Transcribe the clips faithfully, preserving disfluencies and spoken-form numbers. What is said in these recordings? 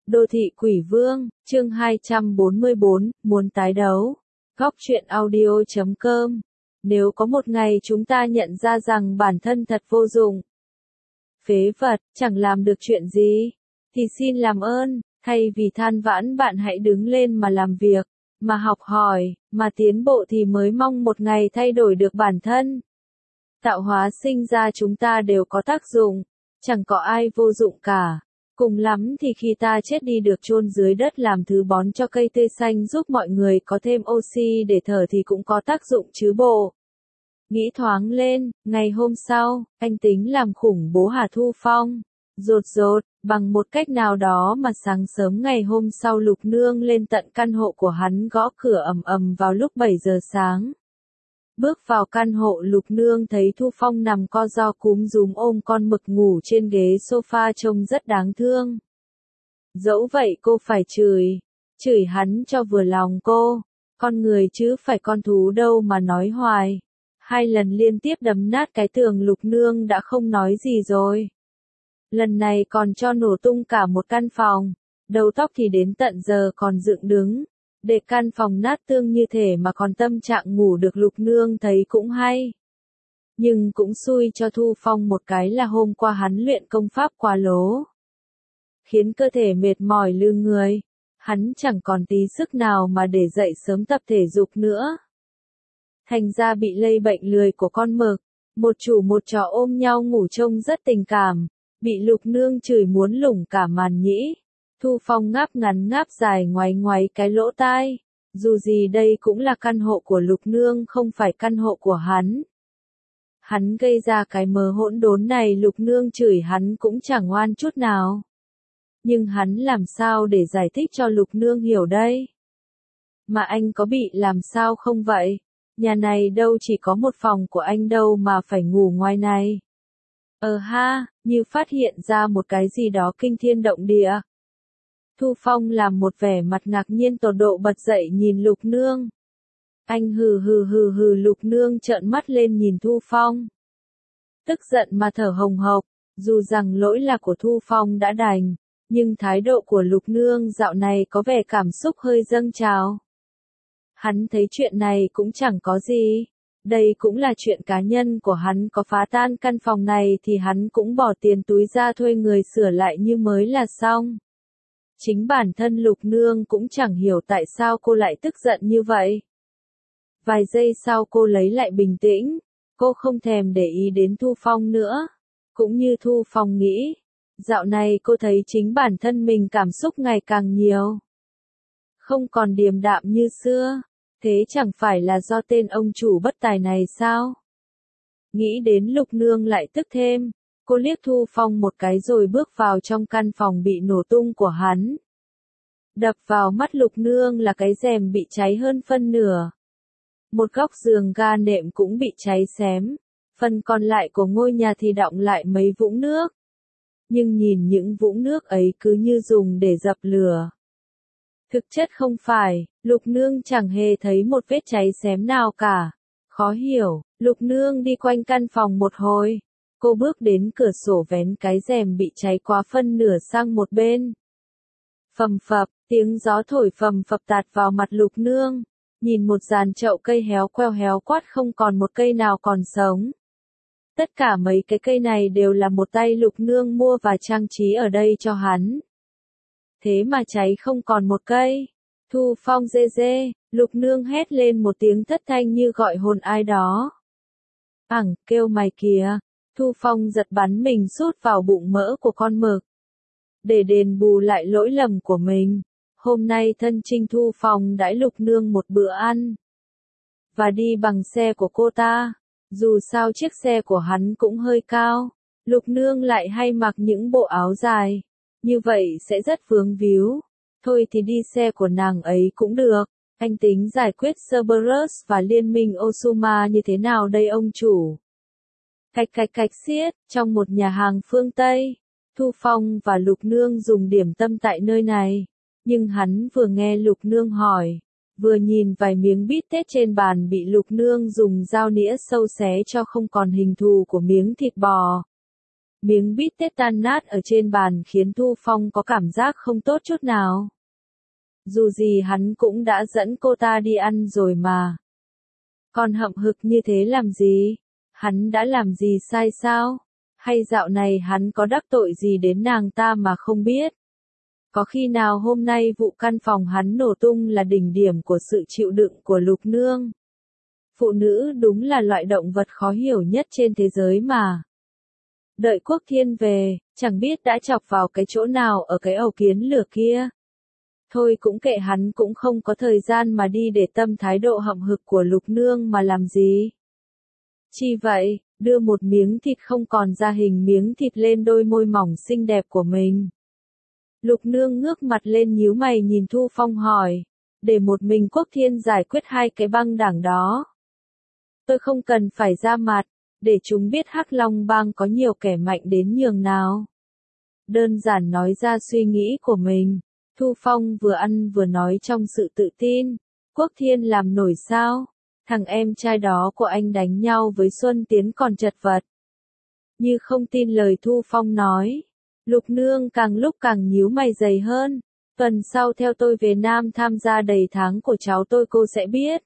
Đô thị quỷ vương, chương hai trăm bốn mươi bốn, muốn tái đấu. Góc truyện audio chấm com. Nếu có một ngày chúng ta nhận ra rằng bản thân thật vô dụng, phế vật, chẳng làm được chuyện gì, thì xin làm ơn, thay vì than vãn bạn hãy đứng lên mà làm việc, mà học hỏi, mà tiến bộ thì mới mong một ngày thay đổi được bản thân. Tạo hóa sinh ra chúng ta đều có tác dụng, chẳng có ai vô dụng cả. Cùng lắm thì khi ta chết đi được chôn dưới đất làm thứ bón cho cây tươi xanh giúp mọi người có thêm oxy để thở thì cũng có tác dụng chứ bộ. Nghĩ thoáng lên, ngày hôm sau, anh tính làm khủng bố Hà Thu Phong. Rột rột, bằng một cách nào đó mà sáng sớm ngày hôm sau Lục Nương lên tận căn hộ của hắn gõ cửa ầm ầm vào lúc bảy giờ sáng. Bước vào căn hộ Lục Nương thấy Thu Phong nằm co ro cúm rúm ôm con mực ngủ trên ghế sofa trông rất đáng thương. Dẫu vậy cô phải chửi, chửi hắn cho vừa lòng cô, con người chứ phải con thú đâu mà nói hoài. Hai lần liên tiếp đấm nát cái tường Lục Nương đã không nói gì rồi. Lần này còn cho nổ tung cả một căn phòng, đầu tóc thì đến tận giờ còn dựng đứng. Để căn phòng nát tương như thể mà còn tâm trạng ngủ được Lục Nương thấy cũng hay. Nhưng cũng xui cho Thu Phong một cái là hôm qua hắn luyện công pháp quá lố, khiến cơ thể mệt mỏi lư người, hắn chẳng còn tí sức nào mà để dậy sớm tập thể dục nữa. Thành ra bị lây bệnh lười của con mực, một chủ một chó ôm nhau ngủ trông rất tình cảm, bị Lục Nương chửi muốn lủng cả màn nhĩ. Thu Phong ngáp ngắn ngáp dài ngoáy ngoáy cái lỗ tai, dù gì đây cũng là căn hộ của Lục Nương không phải căn hộ của hắn. Hắn gây ra cái mớ hỗn đốn này Lục Nương chửi hắn cũng chẳng oan chút nào. Nhưng hắn làm sao để giải thích cho Lục Nương hiểu đây? Mà anh có bị làm sao không vậy? Nhà này đâu chỉ có một phòng của anh đâu mà phải ngủ ngoài này. Ờ ha, như phát hiện ra một cái gì đó kinh thiên động địa. Thu Phong làm một vẻ mặt ngạc nhiên tột độ bật dậy nhìn Lục Nương. Anh hừ hừ hừ hừ Lục Nương trợn mắt lên nhìn Thu Phong. Tức giận mà thở hồng hộc, dù rằng lỗi là của Thu Phong đã đành, nhưng thái độ của Lục Nương dạo này có vẻ cảm xúc hơi dâng trào. Hắn thấy chuyện này cũng chẳng có gì, đây cũng là chuyện cá nhân của hắn, có phá tan căn phòng này thì hắn cũng bỏ tiền túi ra thuê người sửa lại như mới là xong. Chính bản thân Lục Nương cũng chẳng hiểu tại sao cô lại tức giận như vậy. Vài giây sau cô lấy lại bình tĩnh, cô không thèm để ý đến Thu Phong nữa. Cũng như Thu Phong nghĩ, dạo này cô thấy chính bản thân mình cảm xúc ngày càng nhiều. Không còn điềm đạm như xưa, thế chẳng phải là do tên ông chủ bất tài này sao? Nghĩ đến Lục Nương lại tức thêm. Cô liếc Thu Phong một cái rồi bước vào trong căn phòng bị nổ tung của hắn. Đập vào mắt Lục Nương là cái rèm bị cháy hơn phân nửa. Một góc giường ga nệm cũng bị cháy xém. Phần còn lại của ngôi nhà thì đọng lại mấy vũng nước. Nhưng nhìn những vũng nước ấy cứ như dùng để dập lửa. Thực chất không phải, Lục Nương chẳng hề thấy một vết cháy xém nào cả. Khó hiểu, Lục Nương đi quanh căn phòng một hồi. Cô bước đến cửa sổ vén cái rèm bị cháy quá phân nửa sang một bên. Phầm phập, tiếng gió thổi phầm phập tạt vào mặt Lục Nương. Nhìn một dàn chậu cây héo queo héo quát không còn một cây nào còn sống. Tất cả mấy cái cây này đều là một tay Lục Nương mua và trang trí ở đây cho hắn. Thế mà cháy không còn một cây. Thu Phong dê dê, Lục Nương hét lên một tiếng thất thanh như gọi hồn ai đó. Ẳng, kêu mày kìa. Thu Phong giật bắn mình sút vào bụng mỡ của con mực. Để đền bù lại lỗi lầm của mình, hôm nay thân trinh Thu Phong đãi Lục Nương một bữa ăn. Và đi bằng xe của cô ta. Dù sao chiếc xe của hắn cũng hơi cao, Lục Nương lại hay mặc những bộ áo dài. Như vậy sẽ rất vướng víu. Thôi thì đi xe của nàng ấy cũng được. Anh tính giải quyết Cerberus và liên minh Osuma như thế nào đây ông chủ? Cạch cạch cạch xiết, trong một nhà hàng phương Tây, Thu Phong và Lục Nương dùng điểm tâm tại nơi này. Nhưng hắn vừa nghe Lục Nương hỏi, vừa nhìn vài miếng bít tết trên bàn bị Lục Nương dùng dao nĩa sâu xé cho không còn hình thù của miếng thịt bò. Miếng bít tết tan nát ở trên bàn khiến Thu Phong có cảm giác không tốt chút nào. Dù gì hắn cũng đã dẫn cô ta đi ăn rồi mà. Còn hậm hực như thế làm gì? Hắn đã làm gì sai sao? Hay dạo này hắn có đắc tội gì đến nàng ta mà không biết? Có khi nào hôm nay vụ căn phòng hắn nổ tung là đỉnh điểm của sự chịu đựng của Lục Nương? Phụ nữ đúng là loại động vật khó hiểu nhất trên thế giới mà. Đợi Quốc Thiên về, chẳng biết đã chọc vào cái chỗ nào ở cái ầu kiến lửa kia. Thôi cũng kệ, hắn cũng không có thời gian mà đi để tâm thái độ hậm hực của Lục Nương mà làm gì. Chi vậy, đưa một miếng thịt không còn ra hình miếng thịt lên đôi môi mỏng xinh đẹp của mình. Lục Nương ngước mặt lên nhíu mày nhìn Thu Phong hỏi, để một mình Quốc Thiên giải quyết hai cái băng đảng đó. Tôi không cần phải ra mặt, để chúng biết Hắc Long bang có nhiều kẻ mạnh đến nhường nào. Đơn giản nói ra suy nghĩ của mình. Thu Phong vừa ăn vừa nói trong sự tự tin. Quốc Thiên làm nổi sao? Thằng em trai đó của anh đánh nhau với Xuân Tiến còn chật vật. Như không tin lời Thu Phong nói. Lục Nương càng lúc càng nhíu mày dày hơn. Tuần sau theo tôi về Nam tham gia đầy tháng của cháu tôi cô sẽ biết.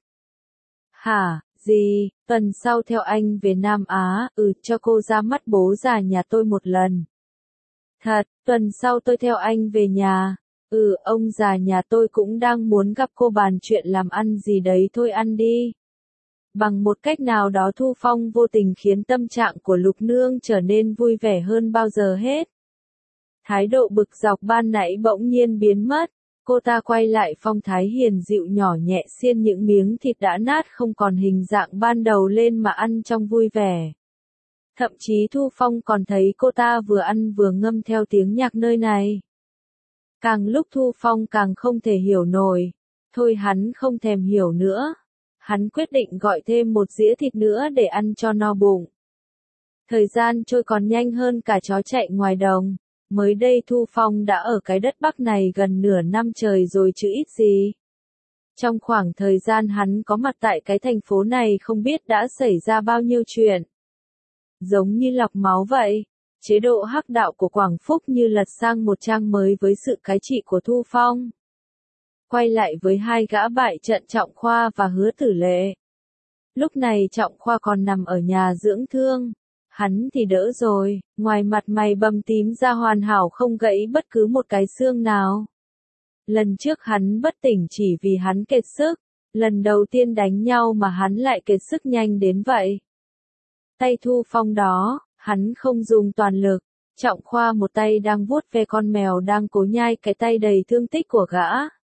Hả, gì, tuần sau theo anh về Nam Á, ừ, cho cô ra mắt bố già nhà tôi một lần. Thật, tuần sau tôi theo anh về nhà. Ừ, ông già nhà tôi cũng đang muốn gặp cô bàn chuyện làm ăn gì đấy, thôi ăn đi. Bằng một cách nào đó Thu Phong vô tình khiến tâm trạng của Lục Nương trở nên vui vẻ hơn bao giờ hết. Thái độ bực dọc ban nãy bỗng nhiên biến mất, cô ta quay lại phong thái hiền dịu nhỏ nhẹ xiên những miếng thịt đã nát không còn hình dạng ban đầu lên mà ăn trong vui vẻ. Thậm chí Thu Phong còn thấy cô ta vừa ăn vừa ngâm theo tiếng nhạc nơi này. Càng lúc Thu Phong càng không thể hiểu nổi. Thôi hắn không thèm hiểu nữa. Hắn quyết định gọi thêm một dĩa thịt nữa để ăn cho no bụng. Thời gian trôi còn nhanh hơn cả chó chạy ngoài đồng. Mới đây Thu Phong đã ở cái đất Bắc này gần nửa năm trời rồi chứ ít gì. Trong khoảng thời gian hắn có mặt tại cái thành phố này không biết đã xảy ra bao nhiêu chuyện. Giống như lọc máu vậy. Chế độ hắc đạo của Quảng Phúc như lật sang một trang mới với sự cai trị của Thu Phong. Quay lại với hai gã bại trận Trọng Khoa và Hứa Tử Lệ. Lúc này Trọng Khoa còn nằm ở nhà dưỡng thương. Hắn thì đỡ rồi, ngoài mặt mày bầm tím ra hoàn hảo không gãy bất cứ một cái xương nào. Lần trước hắn bất tỉnh chỉ vì hắn kiệt sức. Lần đầu tiên đánh nhau mà hắn lại kiệt sức nhanh đến vậy. Tay Thu Phong đó, hắn không dùng toàn lực. Trọng Khoa một tay đang vuốt ve con mèo đang cố nhai cái tay đầy thương tích của gã.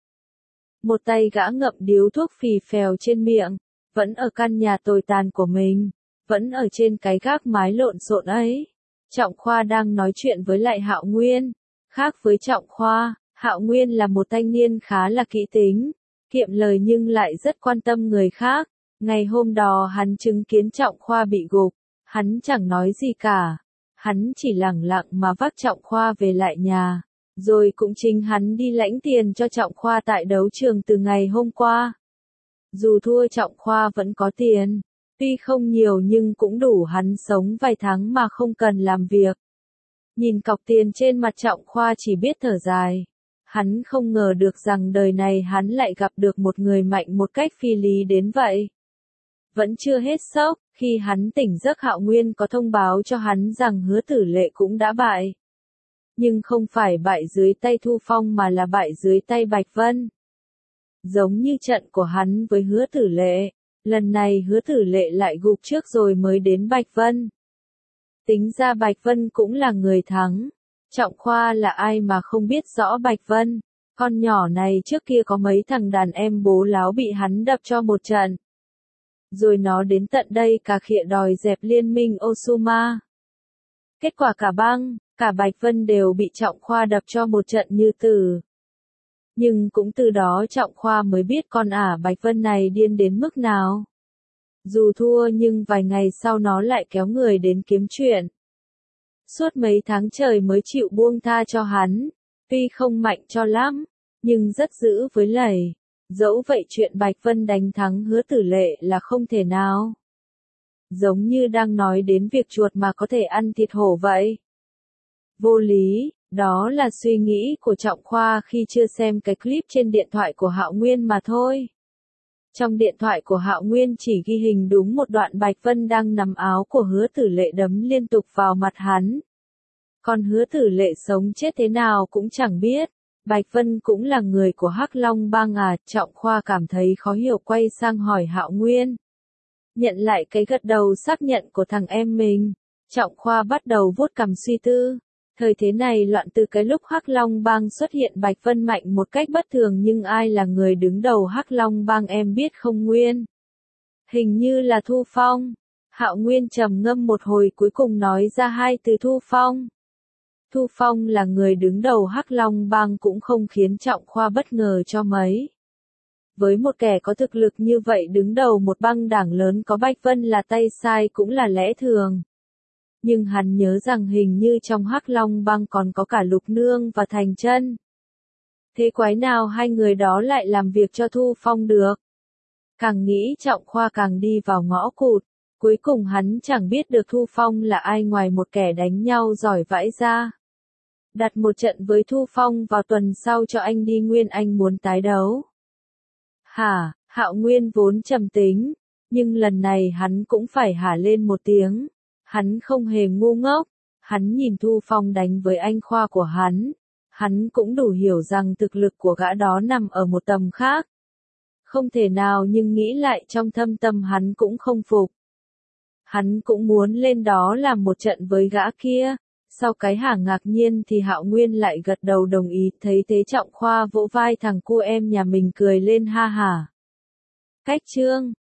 Một tay gã ngậm điếu thuốc phì phèo trên miệng, vẫn ở căn nhà tồi tàn của mình, vẫn ở trên cái gác mái lộn xộn ấy. Trọng Khoa đang nói chuyện với lại Hạo Nguyên. Khác với Trọng Khoa, Hạo Nguyên là một thanh niên khá là kỹ tính, kiệm lời nhưng lại rất quan tâm người khác. Ngày hôm đó hắn chứng kiến Trọng Khoa bị gục, hắn chẳng nói gì cả. Hắn chỉ lẳng lặng mà vác Trọng Khoa về lại nhà. Rồi cũng chính hắn đi lãnh tiền cho Trọng Khoa tại đấu trường từ ngày hôm qua. Dù thua Trọng Khoa vẫn có tiền. Tuy không nhiều nhưng cũng đủ hắn sống vài tháng mà không cần làm việc. Nhìn cọc tiền trên mặt Trọng Khoa chỉ biết thở dài. Hắn không ngờ được rằng đời này hắn lại gặp được một người mạnh một cách phi lý đến vậy. Vẫn chưa hết sốc, khi hắn tỉnh giấc Hạo Nguyên có thông báo cho hắn rằng Hứa Tử Lệ cũng đã bại. Nhưng không phải bại dưới tay Thu Phong mà là bại dưới tay Bạch Vân. Giống như trận của hắn với Hứa Tử Lệ, lần này Hứa Tử Lệ lại gục trước rồi mới đến Bạch Vân. Tính ra Bạch Vân cũng là người thắng. Trọng Khoa là ai mà không biết rõ Bạch Vân. Con nhỏ này trước kia có mấy thằng đàn em bố láo bị hắn đập cho một trận. Rồi nó đến tận đây cả khịa đòi dẹp liên minh Osuma. Kết quả cả băng, cả Bạch Vân đều bị Trọng Khoa đập cho một trận như tử. Nhưng cũng từ đó Trọng Khoa mới biết con ả Bạch Vân này điên đến mức nào. Dù thua nhưng vài ngày sau nó lại kéo người đến kiếm chuyện. Suốt mấy tháng trời mới chịu buông tha cho hắn. Tuy không mạnh cho lắm, nhưng rất dữ với lầy. Dẫu vậy chuyện Bạch Vân đánh thắng Hứa Tử Lệ là không thể nào. Giống như đang nói đến việc chuột mà có thể ăn thịt hổ vậy. Vô lý, đó là suy nghĩ của Trọng Khoa khi chưa xem cái clip trên điện thoại của Hạo Nguyên mà thôi. Trong điện thoại của Hạo Nguyên chỉ ghi hình đúng một đoạn Bạch Vân đang nắm áo của Hứa Tử Lệ đấm liên tục vào mặt hắn. Còn Hứa Tử Lệ sống chết thế nào cũng chẳng biết. Bạch Vân cũng là người của Hắc Long Bang à? Trọng Khoa cảm thấy khó hiểu quay sang hỏi Hạo Nguyên. Nhận lại cái gật đầu xác nhận của thằng em mình. Trọng Khoa bắt đầu vuốt cằm suy tư. Thời thế này loạn từ cái lúc Hắc Long Bang xuất hiện Bạch Vân mạnh một cách bất thường, nhưng ai là người đứng đầu Hắc Long Bang em biết không Nguyên? Hình như là Thu Phong. Hạo Nguyên trầm ngâm một hồi cuối cùng nói ra hai từ Thu Phong. Thu Phong là người đứng đầu Hắc Long Bang cũng không khiến Trọng Khoa bất ngờ cho mấy. Với một kẻ có thực lực như vậy đứng đầu một bang đảng lớn có Bạch Vân là tay sai cũng là lẽ thường. Nhưng hắn nhớ rằng hình như trong Hắc Long Bang còn có cả Lục Nương và Thành Chân. Thế quái nào hai người đó lại làm việc cho Thu Phong được? Càng nghĩ Trọng Khoa càng đi vào ngõ cụt. Cuối cùng hắn chẳng biết được Thu Phong là ai ngoài một kẻ đánh nhau giỏi vãi ra. Đặt một trận với Thu Phong vào tuần sau cho anh đi Nguyên, anh muốn tái đấu. Hả? Hạo Nguyên vốn trầm tính, nhưng lần này hắn cũng phải hả lên một tiếng. Hắn không hề ngu ngốc, hắn nhìn Thu Phong đánh với anh Khoa của hắn. Hắn cũng đủ hiểu rằng thực lực của gã đó nằm ở một tầm khác. Không thể nào, nhưng nghĩ lại trong thâm tâm hắn cũng không phục. Hắn cũng muốn lên đó làm một trận với gã kia. Sau cái hả ngạc nhiên thì Hạo Nguyên lại gật đầu đồng ý, thấy thế Trọng Khoa vỗ vai thằng cu em nhà mình cười lên ha hả. Cách chương